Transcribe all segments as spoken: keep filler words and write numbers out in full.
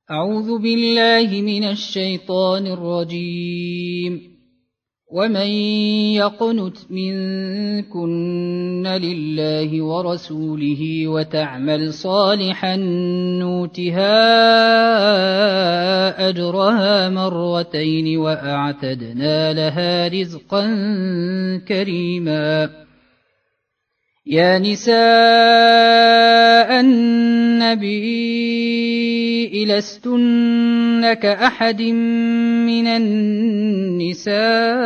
أعوذ بالله من الشيطان الرجيم. ومن يقنت منكن لله ورسوله وتعمل صالحا نوتها أجرها مرتين وأعتدنا لها رزقا كريما. يا نساء النبي لستن كأحد من النساء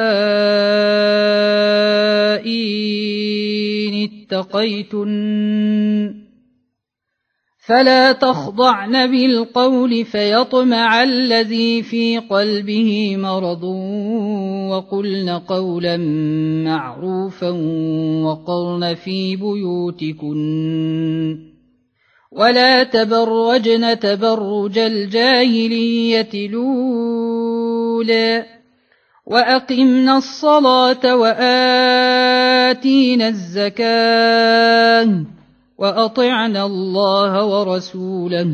إن اتقيتن فلا تخضعن بالقول فيطمع الذي في قلبه مرض وقلن قولا معروفا وقرن في بيوتكن ولا تبرجن تبرج الجاهلية الأولى وأقمنا الصلاة وآتينا الزكاة وأطعنا الله ورسوله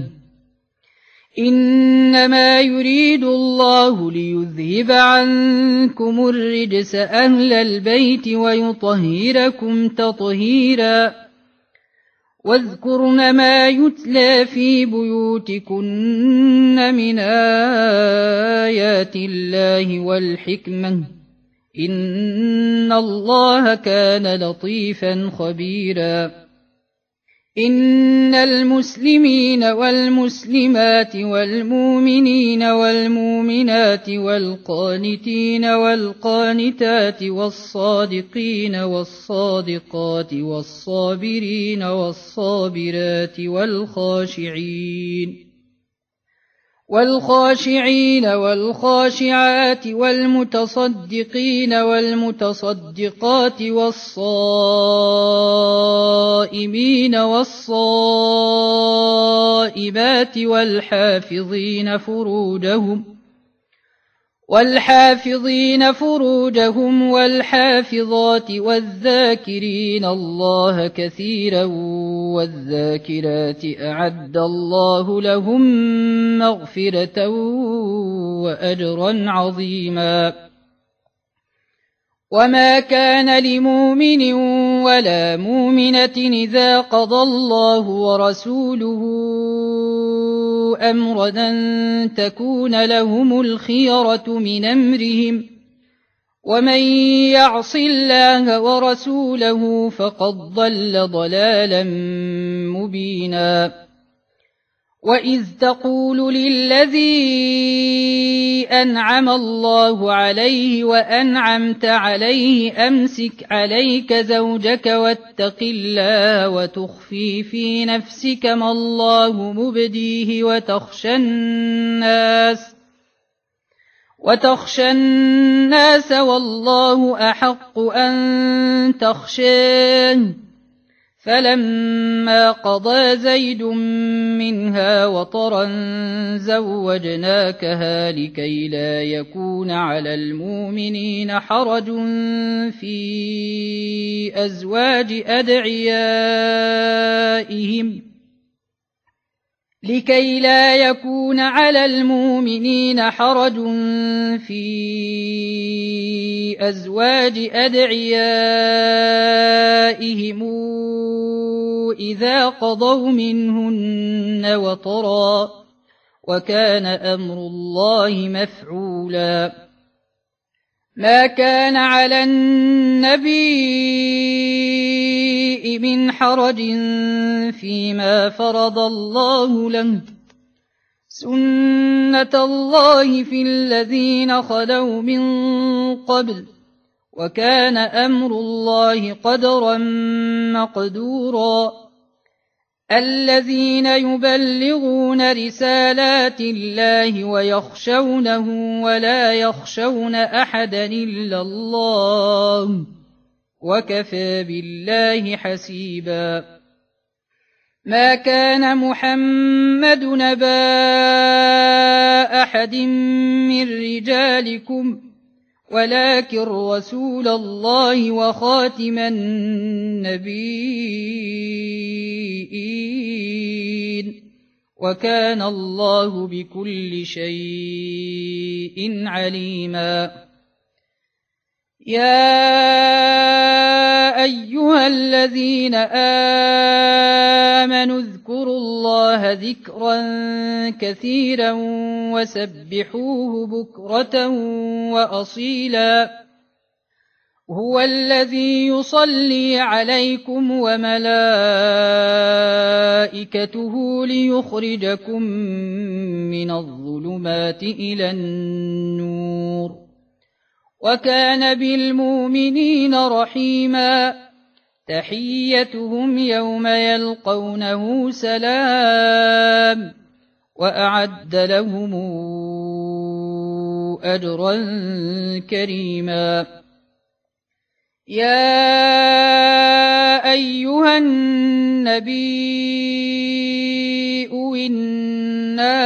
إنما يريد الله ليذهب عنكم الرجس أهل البيت ويطهركم تطهيرا. واذكرن ما يتلى في بيوتكن من آيات الله والحكمة إن الله كان لطيفا خبيرا. إن المسلمين والمسلمات والمؤمنين والمؤمنات والقانتين والقانتات والصادقين والصادقات والصابرين والصابرات والخاشعين والخاشعين والخاشعات والمتصدقين والمتصدقات والصائمين والصائبات والحافظين فروجهم والحافظين فروجهم والحافظات والذاكرين الله كثيرا والذاكرات أعد الله لهم مغفرة وأجرا عظيما. وما كان لمؤمن ولا مؤمنة إذا قضى الله ورسوله أمرا أن تكون لهم الخيرة من أمرهم ومن يعص الله ورسوله فقد ضل ضلالا مبينا. وإذ تقول للذي أنعم الله عليه وأنعمت عليه أمسك عليك زوجك واتق الله وتخفي في نفسك ما الله مبديه وتخشى الناس وتخشى الناس والله أحق أن تخشاه فلما قضى زيد منها وطرا زوجناكها لكي لا يكون على المؤمنين حرج في أزواج أدعيائهم لكي لا يكون على المؤمنين حرج في أزواج أدعيائهم إذا قضوا منهن وطرا وكان أمر الله مفعولا. ما كان على النبي من حرج فيما فرض الله له سنة الله في الذين خلوا من قبل وكان أمر الله قدرا مقدورا. الذين يبلغون رسالات الله ويخشونه ولا يخشون أحدا إلا الله وكفى بالله حسيبا. ما كان محمد نبا أحد من رجالكم ولكن رسول الله وخاتم النبيين وكان الله بكل شيء عليما. يا أيها الذين آمنوا اذكروا الله ذكرا كثيرا وسبحوه بكرة وأصيلا. هو الذي يصلي عليكم وملائكته ليخرجكم من الظلمات إلى النور، وكان بالمؤمنين رحيما. تحيتهم يوم يلقونه سلام، وأعد لهم أجرا كريما. يا أيها النبي إنا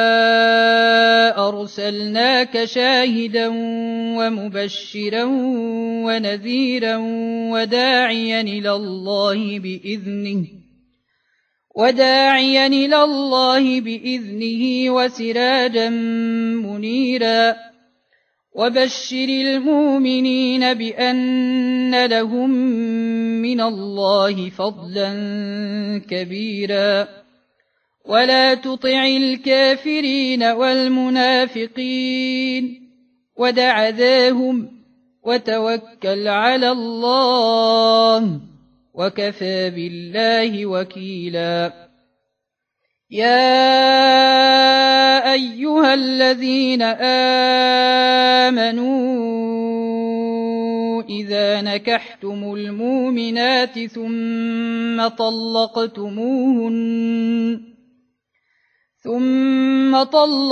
أرسلناك شاهدا ومبشرا ونذيرا وداعيا إلى الله بإذنه وداعيا إلى الله بإذنه وسراجا منيرا. وبشر المؤمنين بأن لهم من الله فضلا كبيرا. ولا تطع الكافرين والمنافقين ودع ذاهم وتوكل على الله، وكفى بالله وكيلا. يا أيها الذين آمنوا إذا نكحتم المؤمنات ثم طلقتموهن ثم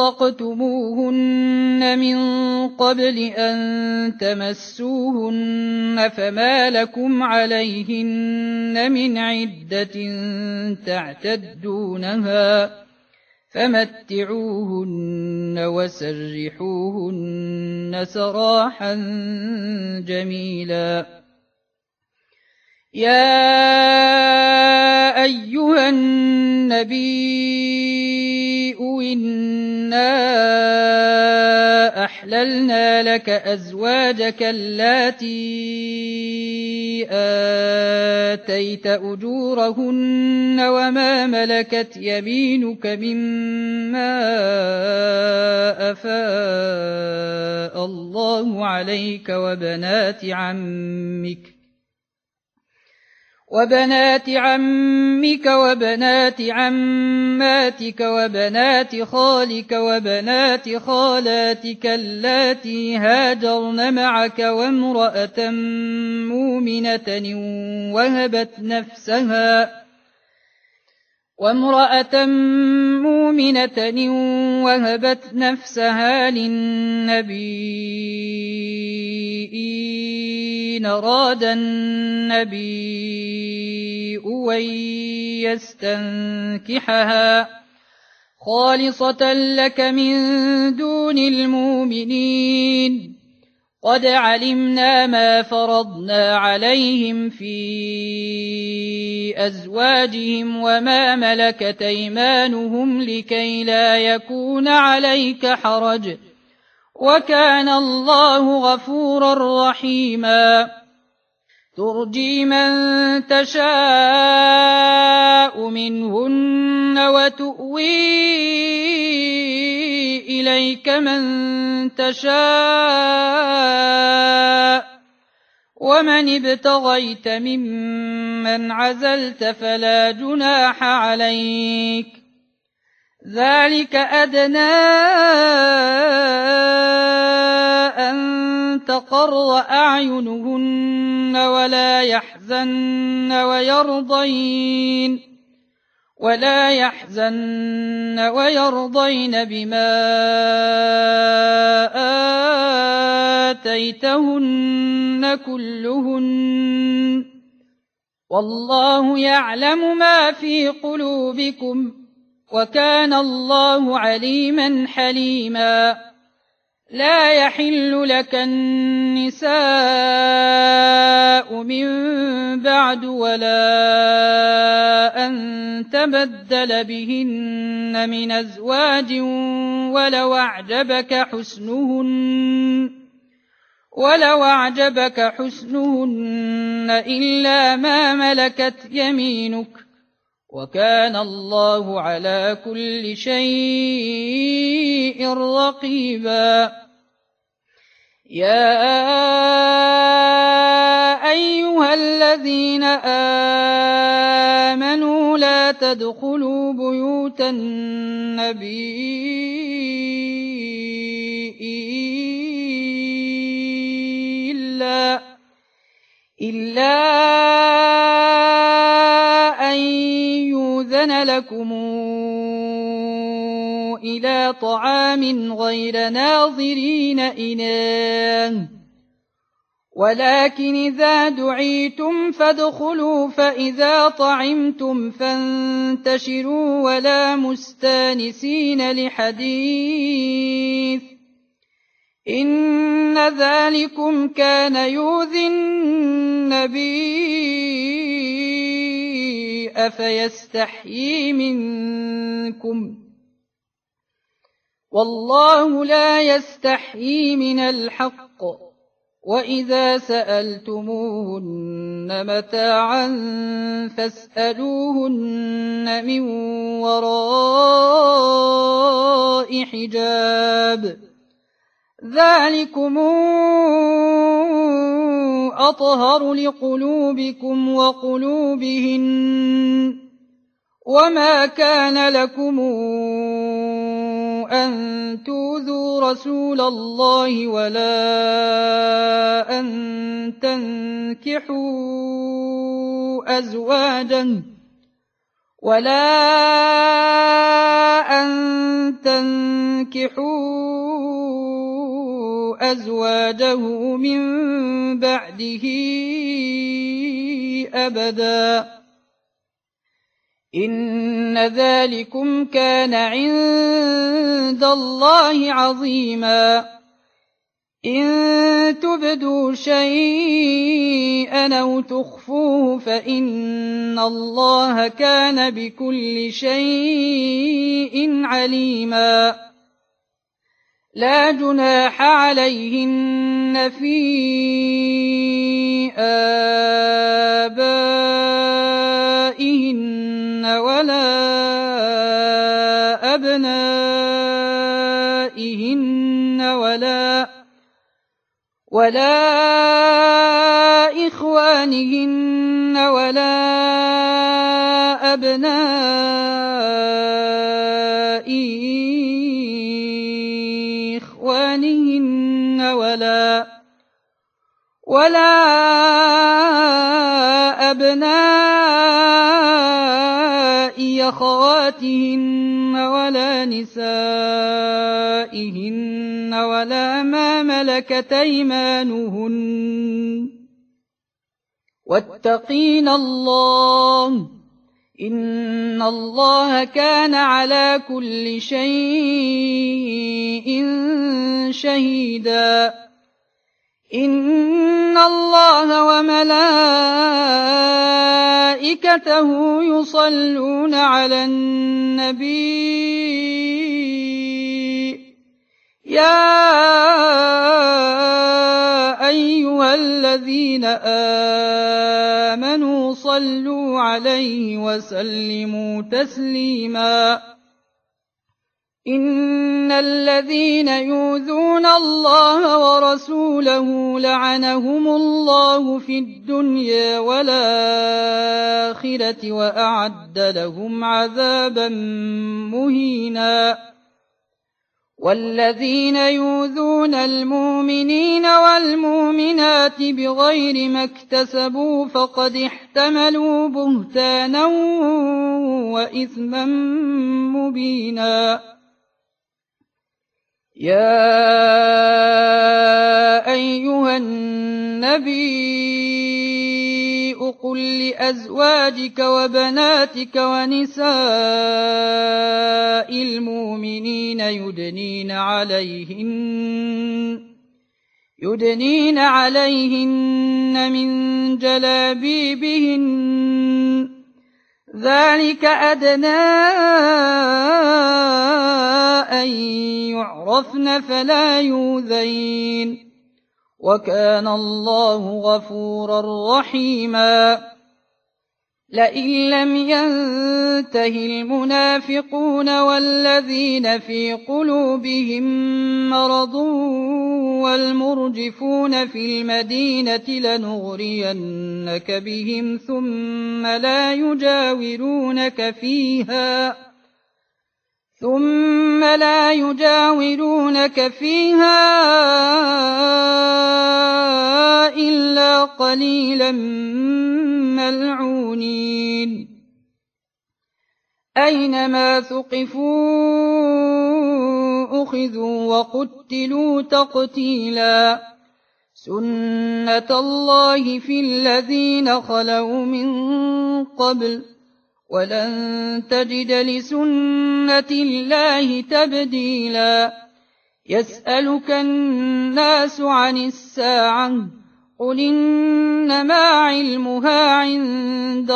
طلقتموهن من قبل أن تمسوهن فما لكم عليهن من عدة تعتدونها، فمتعوهن وسرحوهن سراحا جميلا. يا أيها النبي إنا أحللنا لك أزواجك اللاتي آتيت أجورهن وما ملكت يمينك مما أفاء الله عليك وبنات عمك وبنات عمك وبنات عماتك وبنات خالك وبنات خالاتك اللاتي هاجرن معك وامرأة مؤمنة وهبت نفسها وامرأة مؤمنة وهبت نفسها للنبي إن أراد النبي أن يستنكحها خالصة لك من دون المؤمنين. قد علمنا ما فرضنا عليهم في أزواجهم وما ملكت أيمانهم لكي لا يكون عليك حرج، وكان الله غفورا رحيما. ترجي من تشاء منهن وتؤوي إليك من تشاء، ومن ابتغيت ممن عزلت فلا جناح عليك. ذلك أدنى أن تقر أعينهن ولا يحزن ويرضين ولا يحزن ويرضين بما آتيتهن كلهن، والله يعلم ما في قلوبكم، وكان الله عليما حليما. لا يحل لك النساء من بعد ولا أن تبدل بهن من أزواج ولو أعجبك حسنهن ولو أعجبك حسنهن إلا ما ملكت يمينك وكان الله على كل شيء رقيبا. يا أيها الذين آمنوا لا تدخلوا بيوت النبي إلا, إلا أن يؤذن لكم إلى طعام غير ناظرين إناه ولكن إذا دعيتم فادخلوا فإذا طعمتم فانتشروا ولا مستانسين لحديث إن ذلكم كان يؤذي النبي أفيستحيي منكم والله لا يستحيي من الحق وإذا سألتموهن متاعا فاسألوهن من وراء حجاب ذلكم أطهر لقلوبكم وقلوبهن وما كان لكم أن تؤذوا رسول الله ولا أن تنكحوا أزواجا ولا أن تنكحوا أزواجه من بعده أبدا إن ذلكم كان عند الله عظيما. إن تبدوا شيئا أو تخفوه فإن الله كان بكل شيء عليما. لا جناح عليهن في آبائهن ولا أبنائهن ولا ولا إخوانهن ولا أبناء إخوانهن ولا ولا أبناء أخواتهن ولا نسائهن ولا ما ملكت أيمانهن واتقين الله إن الله كان على كل شيء شهيدا. إن الله وملائكته يصلون على النبي يا أيها الذين آمنوا صلوا عليه وسلموا تسليما. إن الذين يؤذون الله ورسوله لعنهم الله في الدنيا والآخرة وأعد لهم عذابا مهينا. والذين يؤذون المؤمنين والمؤمنات بغير ما اكتسبوا فقد احتملوا بهتانا وإثما مبينا. يا أيها النبي قل قل لأزواجك وبناتك ونساء المؤمنين يدنين عليهن يدنين عليهن من جلابيبهن ذلك أدنى أن يعرفن فلا يؤذين وكان الله غفورا رحيما لئن لم ينته المنافقون والذين في قلوبهم مرض والمرجفون في المدينة لنغرينك بهم ثم لا يجاورونك فيها ثم لا يجاورونك فيها إلا قليلا ملعونين أينما ثقفوا أخذوا وقتلوا تقتيلا سنة الله في الذين خلوا من قبل ولن تجد لسنة الله تبديلا يسألك الناس عن الساعة قل إنما علمها عند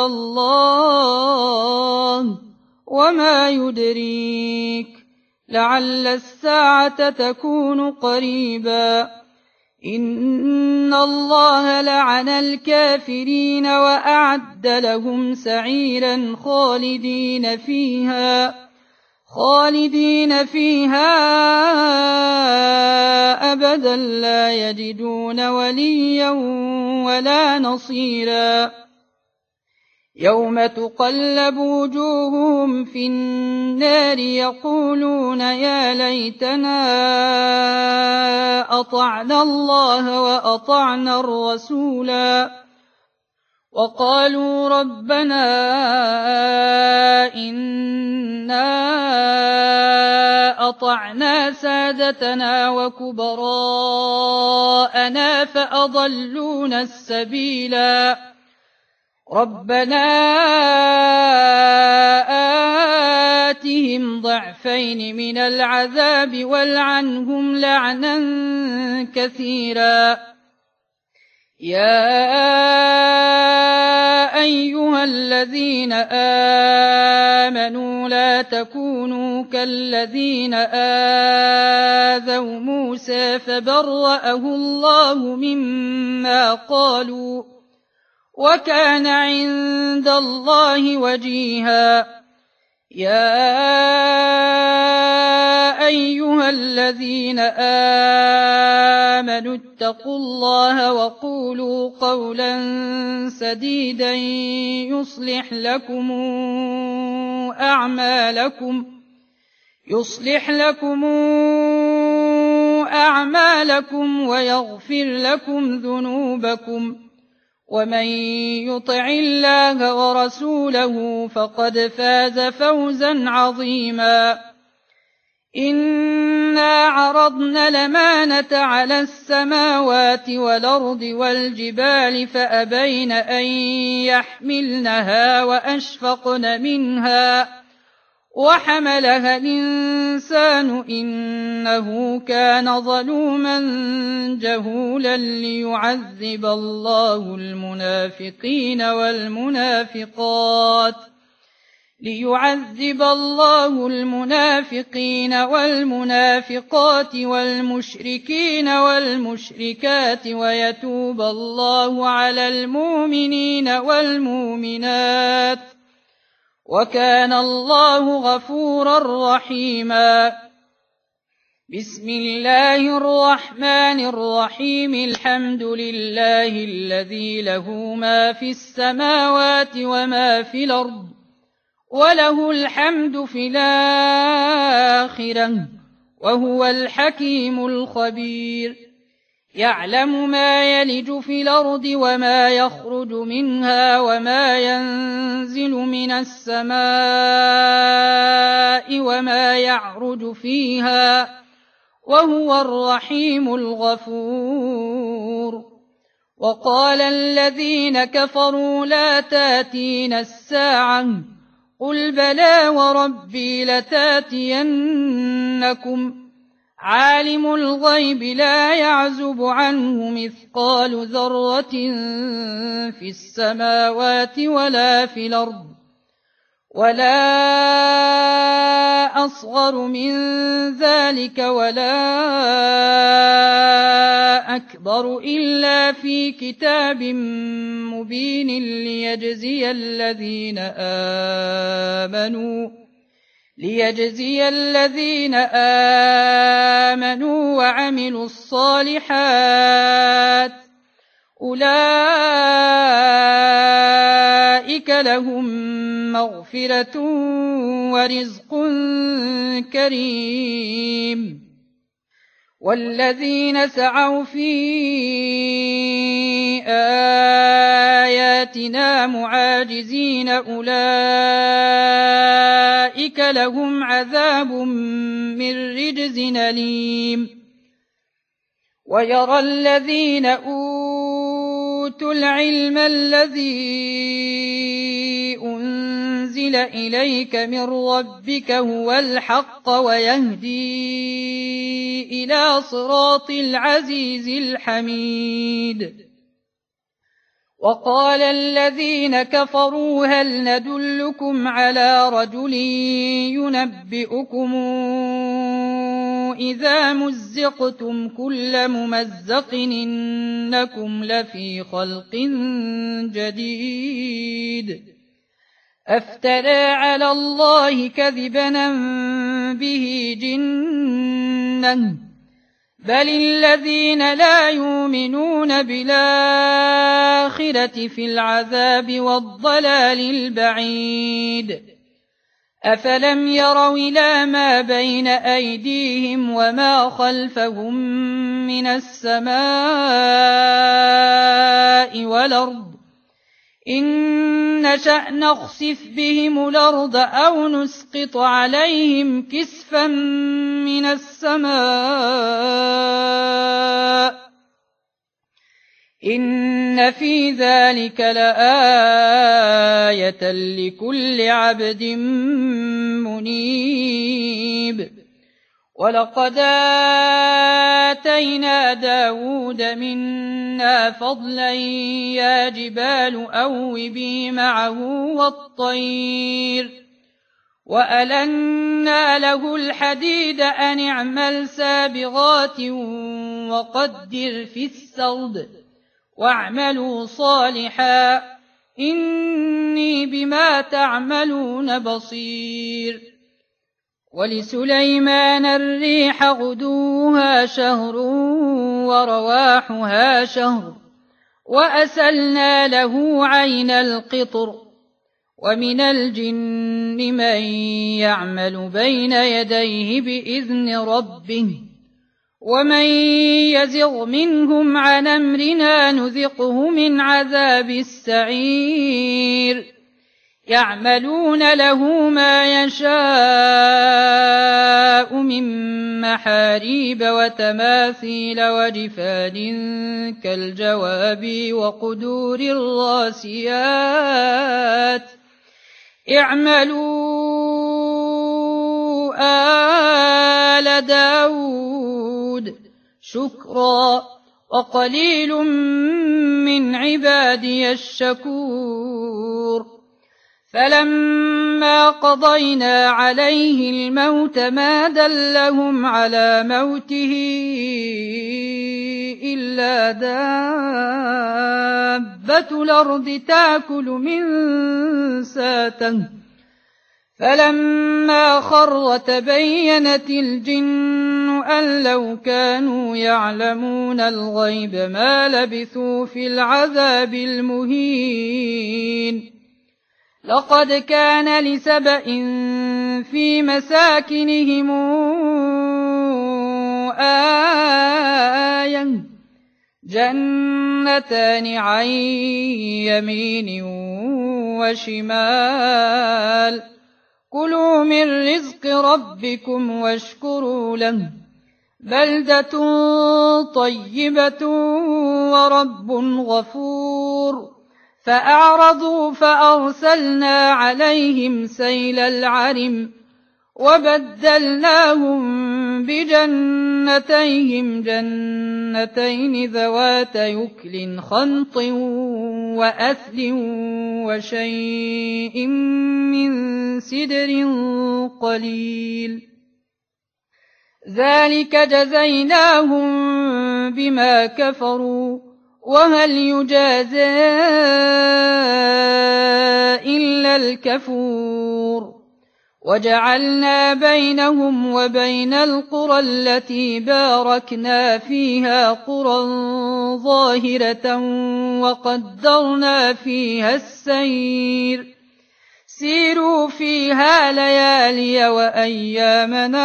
الله وما يدريك لعل الساعة تكون قريبا إن الله لعن الكافرين وأعد لهم سعيرا خالدين فيها خالدين فيها أبدا لا يجدون وليا ولا نصيرا يوم تقلب وجوههم في النار يقولون يا ليتنا أطعنا الله وأطعنا الرسولا وقالوا ربنا إنا أطعنا سادتنا وكبراءنا فأضلونا السبيلا ربنا آتهم ضعفين من العذاب والعنهم لعنا كثيرا يا أيها الذين آمنوا لا تكونوا كالذين آذوا موسى فبرأه الله مما قالوا وكان عند الله وجيها يا أيها الذين آمنوا اتقوا الله وقولوا قولا سديدا يصلح لكم أعمالكم يصلح لكم أعمالكم ويغفر لكم ذنوبكم ومن يطع الله ورسوله فقد فاز فوزا عظيما إنا عرضنا الأمانة على السماوات والأرض والجبال فأبين أن يحملنها وأشفقن منها وحملها الإنسان إنه كان ظلوما جهولا ليعذب الله المنافقين والمنافقات ليعذب الله المنافقين والمنافقات والمشركين والمشركات ويتوب الله على المؤمنين والمؤمنات وكان الله غفورا رحيما بسم الله الرحمن الرحيم الحمد لله الذي له ما في السماوات وما في الأرض وله الحمد في الآخرة وهو الحكيم الخبير يعلم ما يلج في الأرض وما يخرج منها وما ينزل من السماء وما يعرج فيها وهو الرحيم الغفور وقال الذين كفروا لا تاتين الساعة قل بلى وربي لتاتينكم عالم الغيب لا يعزب عنه مثقال ذرة في السماوات ولا في الأرض ولا أصغر من ذلك ولا أكبر إلا في كتاب مبين ليجزي الذين آمنوا ليجزي الذين آمنوا وعملوا الصالحات أولئك لهم مغفرة ورزق كريم والذين سعوا في آياتنا معاجزين أولئك لهم عذاب من رجز أليم ويرى الذين أوتوا العلم الذي أنزل إليك من ربك هو الحق ويهدي إلى صراط العزيز الحميد وقال الذين كفروا هل ندلكم على رجل ينبئكم إذا مزقتم كل ممزق إنكم لفي خلق جديد أفترى على الله كذبا به جنة بل الذين لا يؤمنون بالآخرة في العذاب والضلال البعيد أفلم يروا إلى ما بين أيديهم وما خلفهم من السماء والأرض إن نشأ نخسف بهم الأرض أو نسقط عليهم كسفا من السماء إن في ذلك لآية لكل عبد منيب ولقد آتينا داود منا فضلا يا جبال أوبي معه والطير وألنا له الحديد أن اعمل سابغات وقدر في السرد واعملوا صالحا إني بما تعملون بصير ولسليمان الريح غدوها شهر ورواحها شهر وأسلنا له عين القطر ومن الجن من يعمل بين يديه بإذن ربه ومن يزغ منهم عن أمرنا نذقه من عذاب السعير يعملون له ما يشاء من محاريب وتماثيل وجفان كالجواب وقدور الراسيات اعملوا آل داود شكرا وقليل من عبادي الشكور فلما قضينا عليه الموت ما دلهم على موته إلا دابة الأرض تأكل من ساته فلما خر تبينت الجن أن لو كانوا يعلمون الغيب ما لبثوا في العذاب المهين لقد كان لسبأ في مساكنهم آية جنتان عن يمين وشمال كلوا من رزق ربكم واشكروا له بلدة طيبة ورب غفور فأعرضوا فأرسلنا عليهم سيل العرم وبدلناهم بجنتيهم جنتين ذوات يكل خمط وأثل وشيء من سدر قليل ذلك جزيناهم بما كفروا وهل يجازى إلا الكفور وجعلنا بينهم وبين القرى التي باركنا فيها قرى ظاهرة وقدرنا فيها السير سيروا فيها ليالي وأيامنا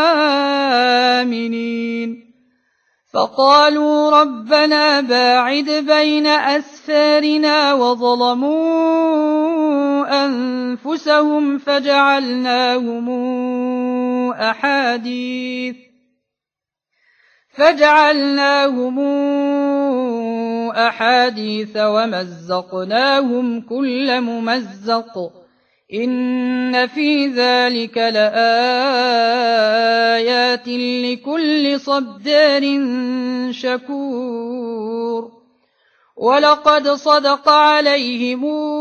آمنين فقالوا ربنا باعد بين أسفارنا وظلموا أنفسهم فجعلناهم أحاديث فجعلناهم أحاديث ومزقناهم كل ممزق إن في ذلك لآيات لكل صبار شكور ولقد صدق عليهم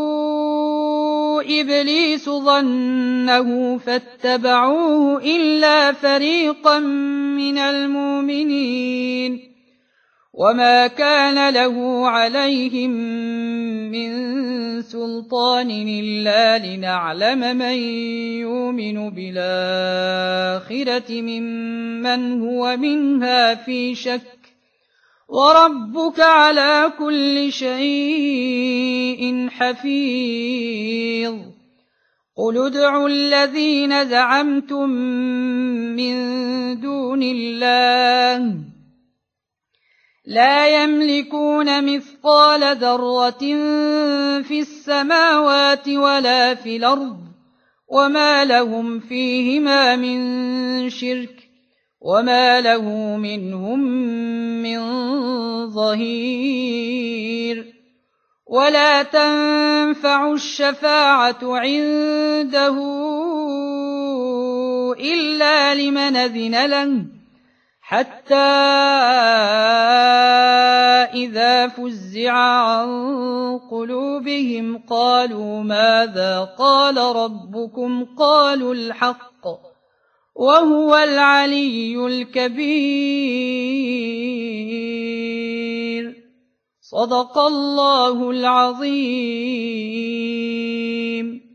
إبليس ظنه فاتبعوه إلا فريقا من المؤمنين وما كان له عليهم من سلطان إلا لنعلم من يؤمن بالآخرة ممن هو منها في شك وربك على كل شيء حفيظ قل ادعوا الذين زعمتم من دون الله لا يملكون مثقال ذرة في السماوات ولا في الأرض وما لهم فيهما من شرك وما له منهم من ظهير ولا تنفع الشفاعة عنده إلا لمن أذن له حتى إذا فزع عن قلوبهم قالوا ماذا قال ربكم قالوا الحق وهو العلي الكبير صدق الله العظيم.